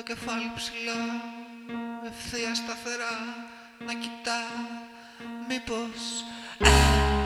το κεφάλι ψηλά, ευθεία σταθερά, να κοιτά, μήπως